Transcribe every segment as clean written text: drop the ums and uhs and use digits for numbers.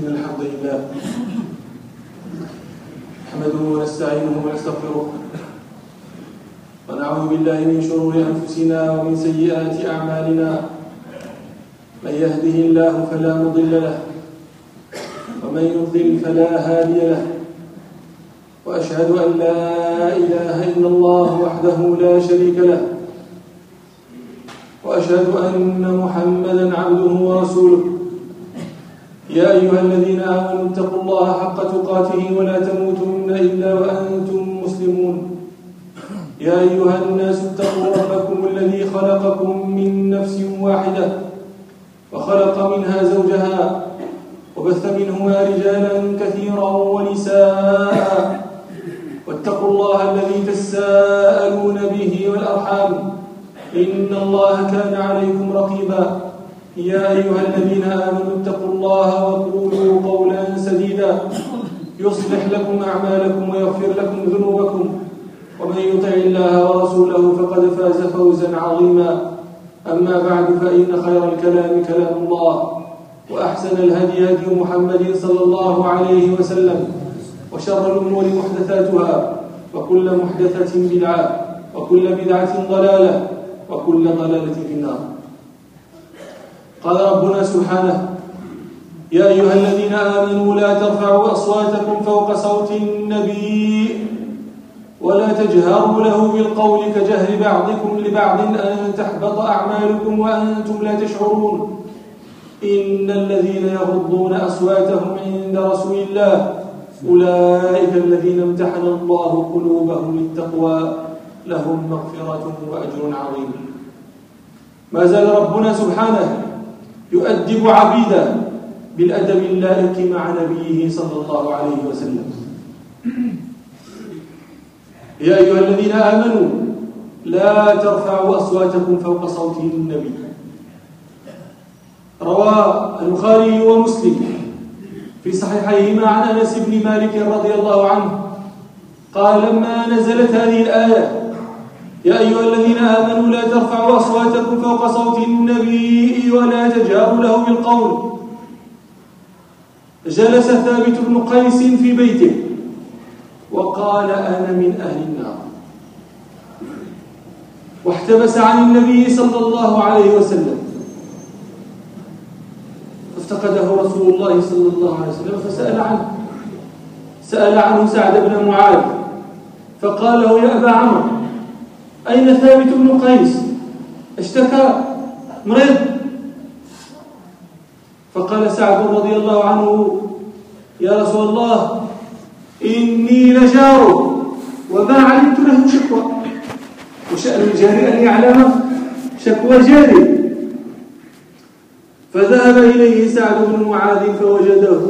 إن الحمد لله نحمده ونستعينه ونستغفره ونعوذ بالله من شرور أنفسنا ومن سيئات أعمالنا من يهده الله فلا مضل له ومن يضلل فلا هادي له وأشهد أن لا إله إلا الله وحده لا شريك له وأشهد أن محمدا عبده ورسوله يا أيها الذين آمنوا اتقوا الله حق تقاته ولا تموتن إلا وأنتم مسلمون يا أيها الناس اتقوا ربكم الذي خلقكم من نفس واحدة وخلق منها زوجها وبث منهما رجالا كثيرا ونساء واتقوا الله الذي تساءلون به والأرحام إن الله كان عليكم رقيبا يا أيها الذين آمنوا اتقوا الله وقولوا قولا سديدا يصلح لكم أعمالكم ويغفر لكم ذنوبكم ومن يطع الله ورسوله فقد فاز فوزا عظيما أما بعد فإن خير الكلام كلام الله وأحسن الهدي هدي محمد صلى الله عليه وسلم وشر الأمور محدثاتها وكل محدثة بدعة وكل بدعة ضلالة وكل ضلالة في النار. قال ربنا سبحانه يا أيها الذين آمنوا لا ترفعوا أصواتكم فوق صوت النبي ولا تجهروا له بالقول كجهر بعضكم لبعض أن تحبط أعمالكم وأنتم لا تشعرون إن الذين يغضون أصواتهم عند رسول الله أولئك الذين امتحن الله قلوبهم للتقوى لهم مغفرة وأجر عظيم. ما زال ربنا سبحانه يؤدب عبيدا بالأدب اللائق مع نبيه صلى الله عليه وسلم. يا أيها الذين آمنوا لا ترفعوا أصواتكم فوق صوت النبي. روى البخاري ومسلم في صحيحيهما عن أنس بن مالك رضي الله عنه قال لما نزلت هذه الآية يا أيها الذين آمنوا لا ترفعوا أصواتكم فوق صوت النبي ولا تجهروا له بالقول جلس ثابت بن قيس في بيته وقال أنا من أهل النار واحتبس عن النبي صلى الله عليه وسلم فافتقده رسول الله صلى الله عليه وسلم سأل عنه سعد بن معاذ فقال له يا أبا عمرو أين ثابت بن قيس اشتكى مريض؟ فقال سعد رضي الله عنه يا رسول الله إني لجاره وما علمت له شكوى وشأن الجار أن يعلم شكوى جاره. فذهب إليه سعد بن معاذ فوجده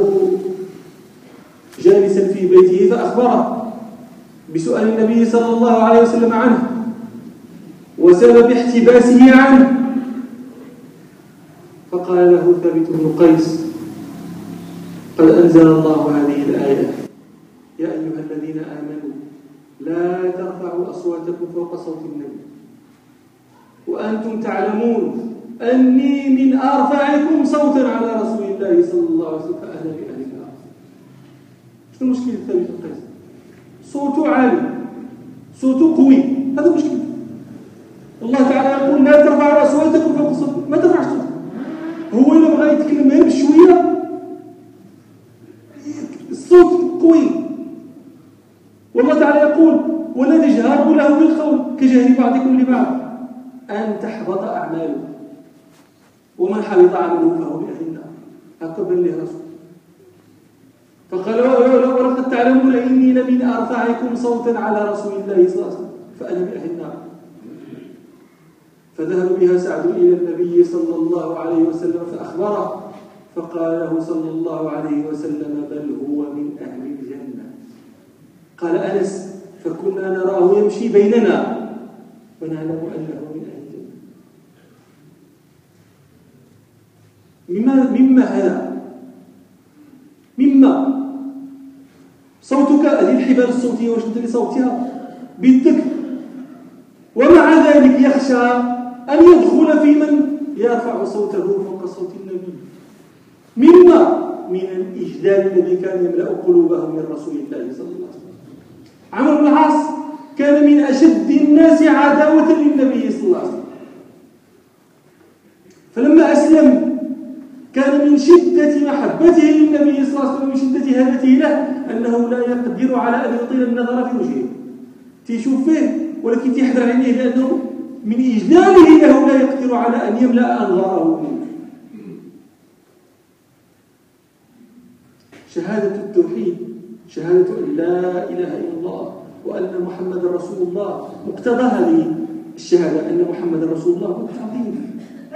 جالسا في بيته فأخبره بسؤال النبي صلى الله عليه وسلم عنه وسبب احتباسه عنه. فقال له ثابت بن قيس قد أنزل الله هذه الآية يا أيها الذين آمنوا لا ترفعوا أصواتكم فوق صوت النبي وأنتم تعلمون أني من أرفعكم صوتا على رسول الله صلى الله عليه وسلم فأنا بأهل النار. شنو مشكلة ثابت بن قيس؟ صوته عالي صوته قوي هذا مشكلة. الله تعالى يقول لا ترفعوا أصواتكم فوق صوت ما ترفعش صوتك. هو إذا بغى يتكلم غير بشوية الصوت قوي. والله تعالى يقول ولا تجهروا له بالقول كجهر بعضكم لبعض أن تحبط أعمالكم ومن حبط عمله فهو بأهل النار. هكذا بل له رسول. فقال ولقد تعلمون إني لمن أرفعكم صوتا على رسول الله صلى الله عليه وسلم فأنا بأهل النار. فذهب بها سعد إلى النبي صلى الله عليه وسلم فأخبره فقال له صلى الله عليه وسلم بل هو من أهل الجنة. قال أنس فكنا نراه يمشي بيننا ونعلم أنه من أهل الجنة. مما هذا؟ مما صوتك هذه الحبال الصوتية واش تدري صوتها بالذكر ومع ذلك يخشى أن يدخل في من يرفع صوته فوق صوت النبي. من الإجلال الذي كان يملأ قلوبهم من رسول الله صلى الله عليه وسلم. عمرو بن العاص كان من أشد الناس عداوة للنبي صلى الله عليه وسلم، فلما أسلم كان من شدة محبته للنبي صلى الله عليه وسلم ومن شدة هدته له أنه لا يقدر على أن يطيل النظر في وجهه، تيشوف فيه ولكن تيحضر عليه لأنه من إجلاله له لا يقدر على أن يملأ أنظاره منه. شهادة التوحيد، شهادة أن لا إله إلا الله وأن محمد رسول الله، مقتضى هذه الشهادة أن محمد رسول الله مقتضين.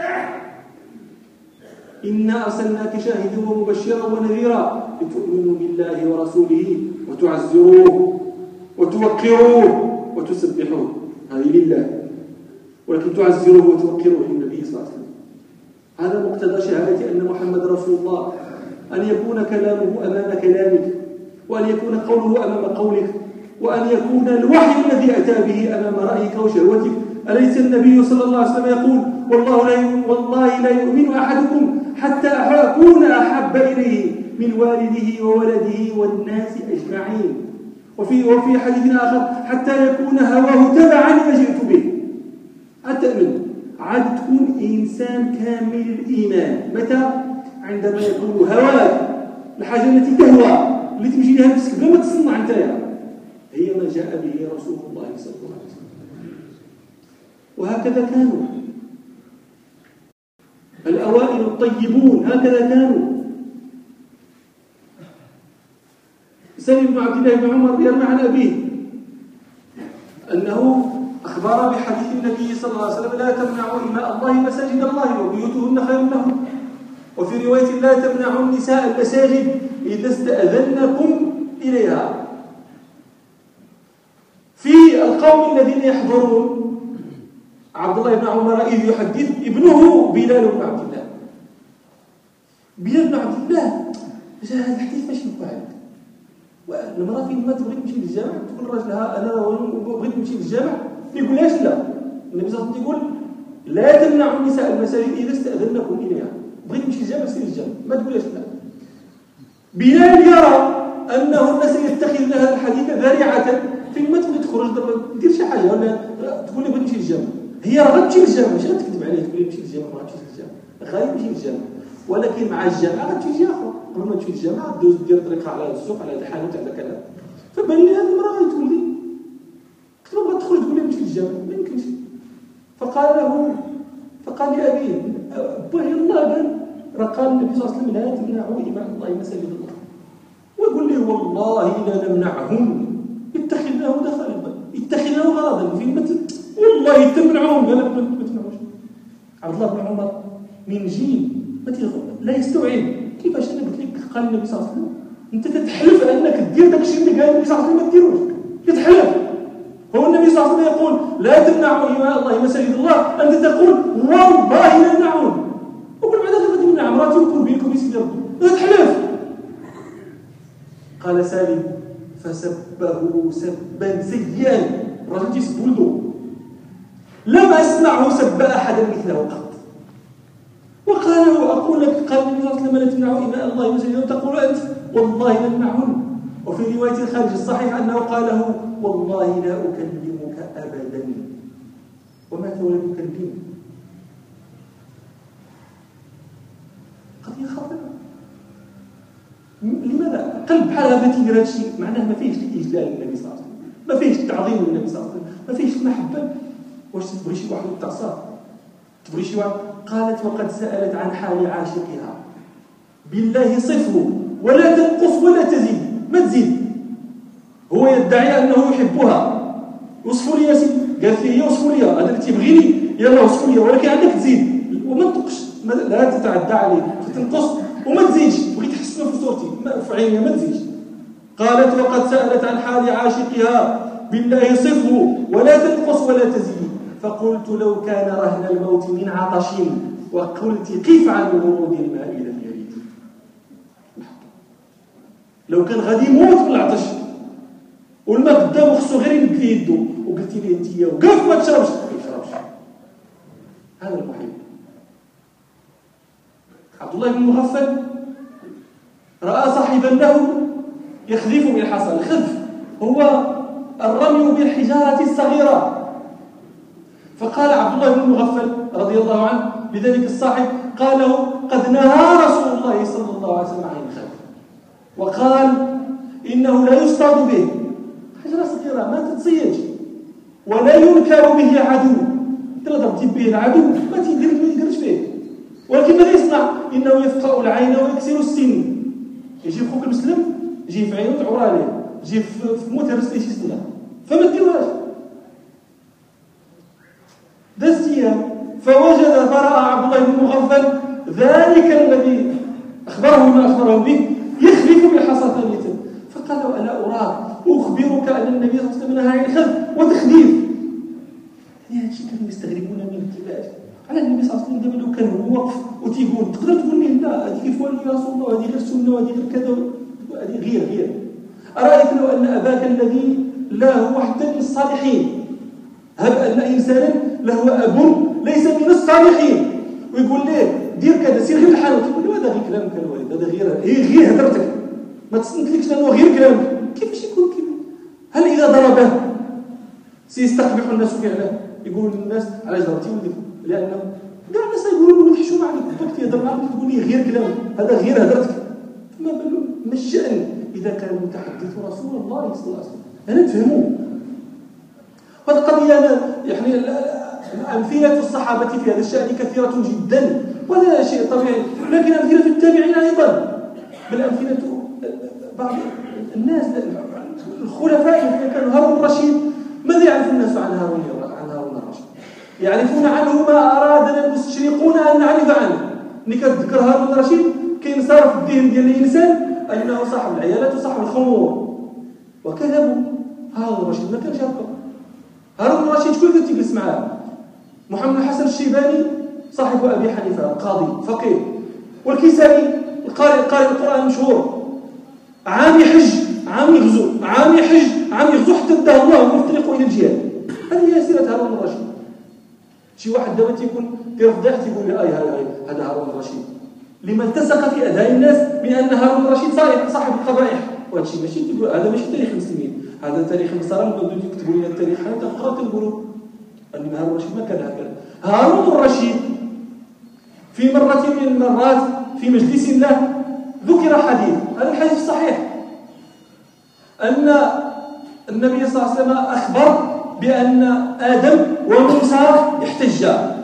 إنا أرسلناك شاهدا ومبشرا ونذيرا لتؤمنوا بالله ورسوله وتعزروه وتوقروه وتسبحوه، هذه لله، ولكن تعزروه وتوقروه للنبي صلى الله عليه وسلم. هذا مقتضى شهادة أن محمد رسول الله، أن يكون كلامه أمام كلامك، وأن يكون قوله أمام قولك، وأن يكون الوحي الذي أتى به أمام رأيك وشهوتك. أليس النبي صلى الله عليه وسلم يقول والله لا يؤمن أحدكم حتى أكون أحب إليه من والده وولده والناس أجمعين، وفي حديث آخر حتى يكون هواه تبعا لما جئت به. أتأمن عاد تكون إنسان كامل الإيمان متى؟ عندما يكون هواك الحاجة التي تهوى اللي تمشي لها نفسك بلا ما تصنع انتيا هي ما جاء به رسول الله صلى الله عليه وسلم. وهكذا كانوا الأوائل الطيبون، هكذا كانوا. سالم بن عبد الله بن عمر يروي عن أبيه أنه أخبر بحديث النبي صلى الله عليه وسلم: لا تمنعوا إماء الله مساجد الله وبيوتهن خير لهم. وفي رواية: لا تمنعوا النساء المساجد إذا استأذنكم إليها. في القوم الذين يحضرون عبد الله بن عمر إذ يحدث ابنه بلال بن عبد الله. بلال بن عبد الله هذا الحديث ماشي مقعد. والمرأة فين ما تبغي تمشي للجامع تقول راجلها أنا بغيت نمشي للجامع، ما يقولهاش لا. النبي صلى الله عليه وسلم يقول: لا تمنعوا النساء المساجد إذا استأذنكم إليها. بغيت تمشي للجامع سير للجامع، ما تقولهاش لا. بلال يرى أنه الناس يتخذ هذا الحديث ذريعة فين ما تبغي تخرج دير شي حاجة ولا تقول لي بغيت نمشي للجامع. هي راه غتمشي للجامع، ماشي غتكذب عليه تقول لي نمشي للجامع ما غتمشيش للجامع، غادي تمشي للجامع، ولكن مع الجامعة غتمشي شي آخر. قبل ما تمشي للجامعة دوز دير طريقة على السوق على الحانوت على كذا. فبان لي هذه المرأة تقول لي كنت بغا تخرج تقول لي نمشي للجامع، ما يمكنش. فقال لأبيه: با يلاه قال راه قال النبي صلى الله عليه وسلم: لا تمنعوا إماء الله مساجد الله. ويقول لي: والله لا نمنعهم. اتخذناه دخل الباب، اتخذناه غرضا فين والله تمنعهم. قال ما تمنعوش. عبد الله بن عمر من جيل لا يستوعب كيفاش انا قلت لك قال النبي صلى الله عليه وسلم انت كتحلف انك دير داك الشيء اللي قال النبي صلى الله عليه وسلم ما ديروش، كتحلف. هو النبي صلى الله عليه وسلم يقول: لا تمنعوا إماء الله مساجد الله، انت تقول والله لا نمنعهم. وكل بعد ذلك تمنع مراتي وكل بينكم يسير ربي تحلف. قال سالم: فسبه سبا سيئا، الرجل تيسب ولده، لم أسمعه سب أحدا مثله قط. وقال له: أقول لك قال النبي صلى الله عليه وسلم: لا تمنعوا إماء الله مساجد وتقول أنت والله لنمنعهن. وفي رواية خارج الصحيح أنه قال له: والله لا أكلمك أبدا. ومات ولم يكلمه. قضية خطيرة. لماذا؟ قلب بحال هذا تيدير هذا الشيء معناه ما فيهش الإجلال للنبي صلى الله عليه وسلم، ما فيهش التعظيم للنبي صلى الله عليه وسلم، ما فيهش المحبة. واش تبغي شي واحد يتعصى؟ تبغي شي واحد؟ قالت: وقد سألت عن حال عاشقها بالله صفه ولا تنقص ولا تزيد، ما تزيد. هو يدعي أنه يحبها، وصفوا لي يا سيدي. قالت لي: هي وصفوا لي هذا اللي تبغيني يلا وصفوا لي، ولكن عندك تزيد وما تنقص، لا تتعدى عليه، تنقص وما تزيدش. بغيت تحسن في صورتي في عيني ما تزيدش. قالت: وقد سألت عن حال عاشقها بالله صفه ولا تنقص ولا تزيد. فقلت: لو كان رهن الموت من عطش وقلت قف عن ورود الماء إلى اليريد. لو كان غادي يموت من العطش والماء قدامه خصو غير ينك في يده وقلتي لي انت وقف ما تشربش، ما يشربش. هذا المحب. عبد الله بن مغفل رأى صاحبا له يخذف بالحصى. الخذف هو الرمي بالحجارة الصغيرة. فقال عبد الله بن المغفل رضي الله عنه لذلك الصاحب، قال له: قد نهى رسول الله صلى الله عليه وسلم عن الخذف، وقال إنه لا يصطاد به، حجرة صغيرة ما تتصيج، ولا ينكر به عدو. تضرب به العدو ما يديرش فيه، ولكن ماذا يصنع؟ إنه يفقأ العين ويكسر السن. يجي خوك المسلم يجي في عينه تعور عليه، يجي في موت هرس ليش يصنع، فما ديروهاش. داز أيام فوجد فرأى عبد الله بن المغفل ذلك الذي أخبره ما أخبره به يخلف بالحصى ثانية. فقال له: ألا أراك أخبرك أن النبي صلى الله عليه وسلم نهى عن الخذف وتخدير. يعني هادشي كانوا يستغربون من كيفاش على النبي صلى الله عليه وسلم. دابا لو كان هو واقف وتيقول تقدر تقول لي لا هذه كيف ولي رسول الله وهذه غير سنه وهذه غير كذا وهذه غير أرأيت لو أن أباك الذي لا هو حتى من الصالحين، هب أن إنسانا له أب ليس من الصالحين ويقول ليه دير كذا سير غير الحانوت، يقول له هذا غير كلامك الوالد، هذا غير هدرتك، ما تسنتلكش لأنه غير كلامك. كيفاش يكون كيف؟ هل إذا ضربه سيستقبح الناس فعلا؟ يقول الناس على ضربتي ولدك، لأنه كاع الناس يقولوا له حشومة عليك وقت يهضر معاك تقول لي غير كلامك، هذا غير هدرتك. فما بالو ما الشأن إذا كان المتحدث رسول الله صلى الله عليه وسلم؟ أنا نفهموا هذه القضية. أنا يعني أمثلة الصحابة في هذا الشأن كثيرة جدا وهذا شيء طبيعي، لكن أمثلة التابعين أيضا، بل أمثلة بعض الناس الخلفاء كانوا هارون الرشيد. ماذا يعرف الناس عن هارون الرشيد؟ يعرفون عنه ما أرادنا المستشرقون أن نعرف عنه. ملي كتذكر هارون الرشيد كينصرف في الذهن ديال الإنسان أنه صاحب العيالات وصاحب الخمور، وكذبوا. هارون الرشيد ما كانش هكا. هارون الرشيد شكون اللي تجلس معاه؟ محمد الحسن الشيباني صاحب أبي حنيفة قاضي فقيه، والكسائي قارئ القرآن المشهور، عام يغزو حتى اداه الله في طريقه إلى الجهاد. هذه هي سيرة هارون الرشيد. شي واحد دابا تيكون كيرفض تيقول لي هذا هارون الرشيد، لما التصق في أذهان الناس بأن هارون الرشيد صاحب القبائح، وهذا الشيء ماشي تقول هذا ماشي تاريخ المسلمين، هذا تاريخ النصارى اللي بدو يكتبوا لنا التاريخ. حنا تنقراو تنقولوا أن هارون الرشيد ما كان هكذا. هارون الرشيد في مرة من المرات في مجلس له ذكر حديث، هذا الحديث صحيح، أن النبي صلى الله عليه وسلم أخبر بأن آدم وموسى يحتجان.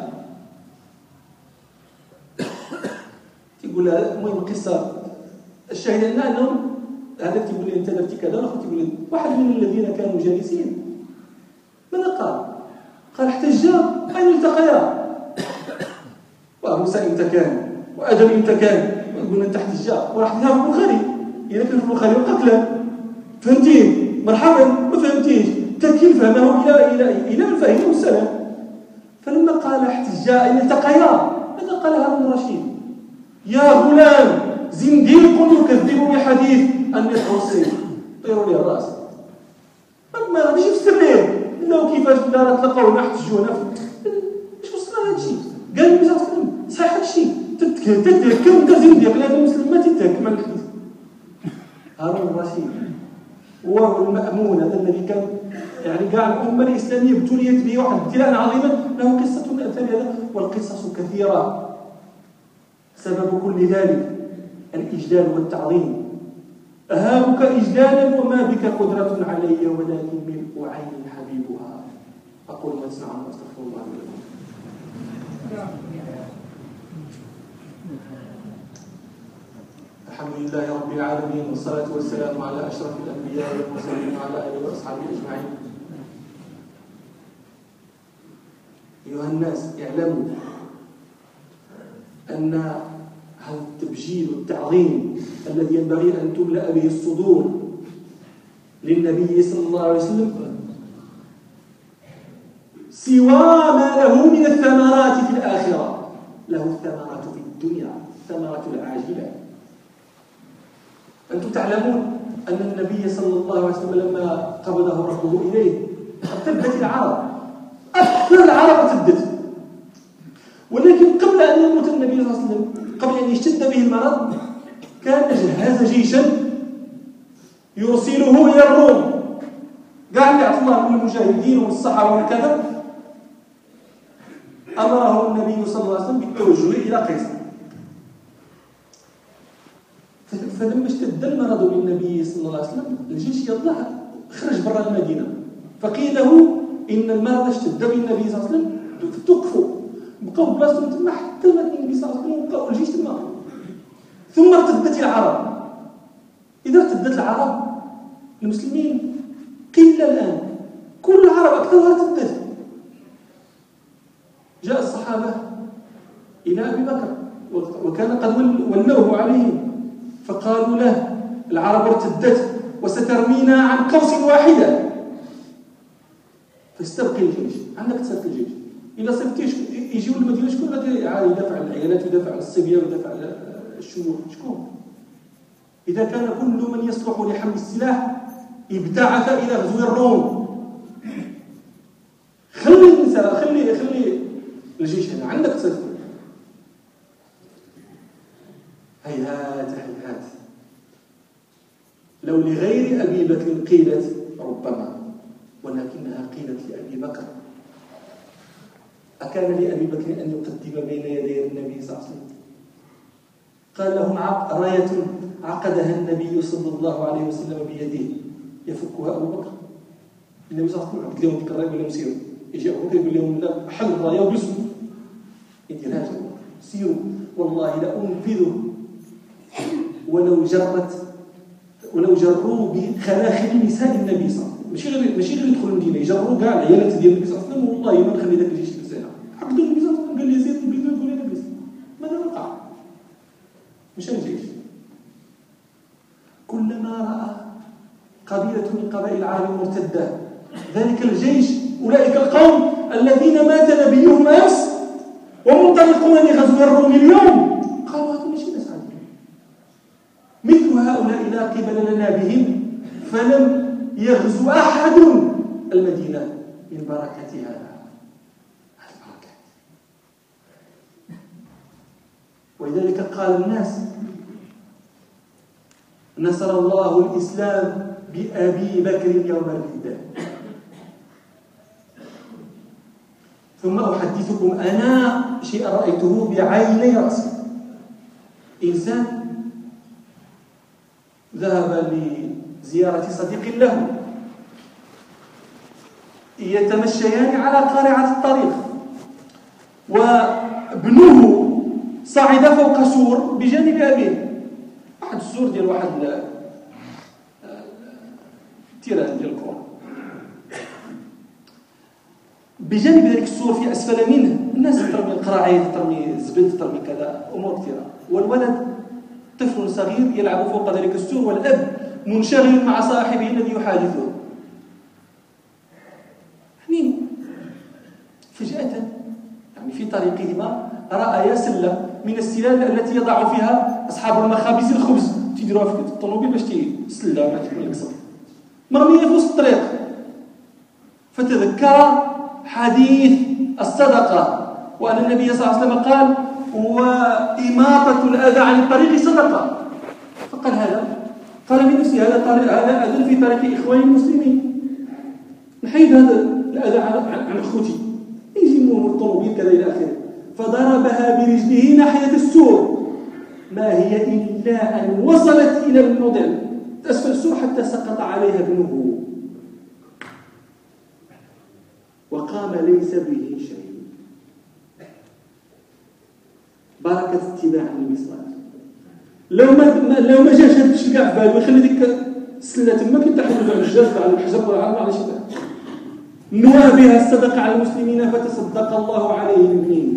تقول المهم القصة الشاهد أنهم هذا تقول لي أنت درتي كذا، والآخر تقول لي واحد من الذين كانوا جالسين ماذا قال احتجا أين التقيا؟ وموسى إمتى كان وآدم إمتى كان؟ قلنا أنت احتجا وراح تذهب في البخاري، إذا كان في البخاري وقتله فهمتين مرحبا، ما فهمتيش تكيل فهمه إلى الفهم والسلام. فلما قال احتجا أين التقيا ماذا قال هارون الرشيد؟ يا غلام زنديق يكذب بحديث النطق والسيف، طيروا لي الراس. ما غاديش يفسر ليه انه كيفاش الدار تلقاو نحتجونا اش وصلنا هذا الشيء؟ قال النبي صلى الله عليه وسلم صحيح هذا الشيء تتهكم انت زنديق، لان المسلم ما تتهكم على الحديث. هارون الرشيد هو المأمون، هذا الذي كان يعني كاع الأمة الإسلامية ابتليت به واحد ابتلاء عظيما، له قصة من أمثال هذا والقصص كثيرة. سبب كل ذلك الإجلال والتعظيم. أهابك إجلالا وما بك قدرة علي، ولكن ملء عين حبيبها. أقول ما تسمعون واستغفر الله لي ولكم. الحمد لله رب العالمين، والصلاة والسلام على أشرف الأنبياء والمرسلين وعلى آله وأصحابه أجمعين. أيها الناس اعلموا أن هذا التبجيل والتعظيم الذي ينبغي أن تملأ به الصدور للنبي صلى الله عليه وسلم سوى ما له من الثمرات في الآخرة، له الثمرات في الدنيا، الثمرات العاجلة. أنتم تعلمون أن النبي صلى الله عليه وسلم لما قبضه ربه إليه ارتدت العرب، أكثر العرب ارتدت، ولكن قبل أن يموت النبي صلى الله عليه وسلم، قبل أن يشتد به المرض، كان جهز جيشا يرسله إلى الروم. قال اللي أعطى الله من المجاهدين ومن الصحابة وكذا، أمره النبي صلى الله عليه وسلم بالتوجه إلى قيصر. فلما اشتد المرض بالنبي صلى الله عليه وسلم الجيش يطلع خرج برا المدينة، فقيل له إن المرض اشتد بالنبي صلى الله عليه وسلم فتوقفوا، بقوا بلاصتهم تما حتى مات النبي صلى الله عليه وسلم وبقوا الجيش تما. ثم ارتدت العرب. إذا ارتدت العرب المسلمين قلة الآن، كل العرب أكثرها ارتدت. جاء الصحابة إلى أبي بكر وكان قد ولوه عليهم، فقالوا له العرب ارتدت وسترمينا عن قوس واحدة، فاستبقي الجيش، عندك تسبق الجيش. إذا صفتيش يجيو المدينة شكون غادي يدافع عن العيالات ويدافع عن الصبيان ويدافع عن الشيوخ؟ شكون؟ إذا كان كل من يصلح لحمل السلاح ابتعث إلى غزو الروم. خلي النساء، خلي الجيش هنا، عندك تسبق. هيهات هيهات، لو لغير أبي بكر قيلت ربما، ولكنها قيلت لأبي بكر. أكان لأبي بكر أن يقدم بين يدي النبي صلى الله عليه وسلم؟ قال لهم راية عقدها النبي صلى الله عليه وسلم بيده يفكها أبو بكر. النبي صلى الله عليه وسلم عقد لهم ديك الراية ولا مسيروا، يجي أبو بكر يقول لهم لا، حل الراية وبسوا يديرها، سيروا والله لأنفذه ولو جروا بخلاخل نساء النبي صلى الله عليه وسلم. ماشي غير يدخلوا المدينه، يجروا كاع العيالات ديال النبي صلى الله عليه وسلم، والله ما نخلي ذاك الجيش يتساهل. عقدوا النبي صلى الله عليه وسلم، قال لي زيد نبيدو يقول لنا بس ماذا وقع؟ مشى الجيش. كلما راى قبيله من قبائل العرب مرتده ذلك الجيش، اولئك القوم الذين مات نبيهم امس ومنطلقون لغزو الروم اليوم، قالوا هذا ماشي ناس عاديين، مثل هؤلاء لا قبل لنا بهم، فلم يغزو أحد المدينة من بركتها. البركات. ولذلك قال الناس نصر الله الإسلام بأبي بكر يوم الردة. ثم أحدثكم أنا شيئا رأيته بعيني رأسي. إنسان ذهب لزيارة صديق له، يتمشيان على قارعة الطريق، وابنه صعد فوق سور بجانب أبيه، واحد السور ديال واحد التيران ديال الكرة، بجانب ذلك السور في أسفل منه الناس ترمي القراعيط، ترمي الزبد، ترمي كذا أمور كثيرة، والولد طفل صغير يلعب فوق ذلك السور، والأب منشغل مع صاحبه الذي يحادثه. يعني فجأة يعني في طريقهما رأى سلة من السلال التي يضع فيها أصحاب المخابز الخبز، تيديروها في الطوموبيل باش سلة ما تكون الكسر مرمية في وسط الطريق. فتذكر حديث الصدقة، وأن النبي صلى الله عليه وسلم قال وإماطة الأذى عن الطريق صدقة. فقال هذا، قال من نفسه هذا أذن في طريق إخواني المسلمين، نحيد هذا الأذى عن أخوتي، يجيبون الطوموبيل كذا إلى آخره. فضربها برجله ناحية السور، ما هي إلا أن وصلت إلى الموضع أسفل السور حتى سقط عليها ابنه، وقام ليس به شيء. بركة اتباع النبي صلى الله عليه وسلم. لو ما جاش هذا الشيء كاع في باله ويخلي ديك السله تما كتحمل على الجزر على الحجر ولا على شي حاجه، نوى بها الصدقه على المسلمين فتصدق الله عليهم به.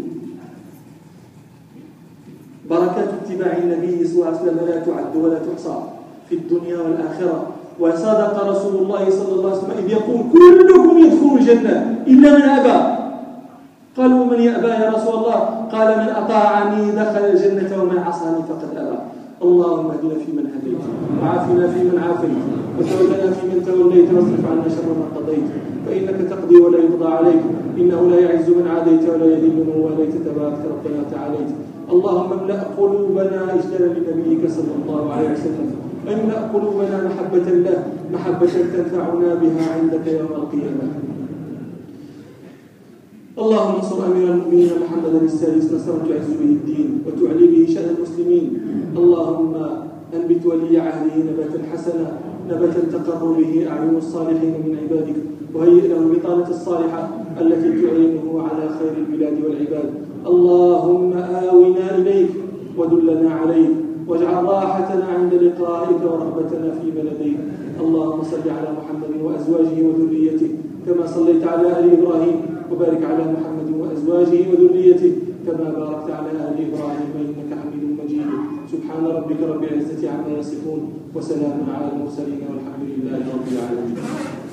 بركات اتباع النبي صلى الله عليه وسلم لا تعد ولا تحصى في الدنيا والآخرة. وصدق رسول الله صلى الله عليه وسلم إذ يقول كلكم يدخل الجنة إلا من أبى. قالوا من يأبى يا رسول الله؟ قال من أطاعني دخل الجنة ومن عصاني فقد أبى. اللهم اهدنا فيمن هديت وعافنا فيمن عافيت وتولنا فيمن توليت واصرف عنا شر ما قضيت فإنك تقضي ولا يقضى عليك إنه لا يعز من عاديت ولا يذل من واليت تبارك ربنا وتعاليت. اللهم املأ قلوبنا إجلالا لنبيك صلى الله عليه وسلم، املأ قلوبنا محبة له، محبة تنفعنا بها عندك يوم القيامة. اللهم انصر أمير المؤمنين محمدا السادس نصرا تعز به الدين وتعلي به شأن المسلمين. اللهم أنبت ولي عهده نباتا حسنا، نباتا تقر به أعين الصالحين من عبادك، وهيئ له البطانة الصالحة التي تعينه على خير البلاد والعباد. اللهم آونا إليك ودلنا عليك واجعل راحتنا عند لقائك ورغبتنا في بلديك. اللهم صل على محمد وأزواجه وذريته كما صليت على آل إبراهيم، وبارك على محمد وأزواجه وذريته كما باركت على آل إبراهيم إنك حميد مجيد. سبحان ربك رب العزة عما يصفون وسلام على المرسلين والحمد لله رب العالمين.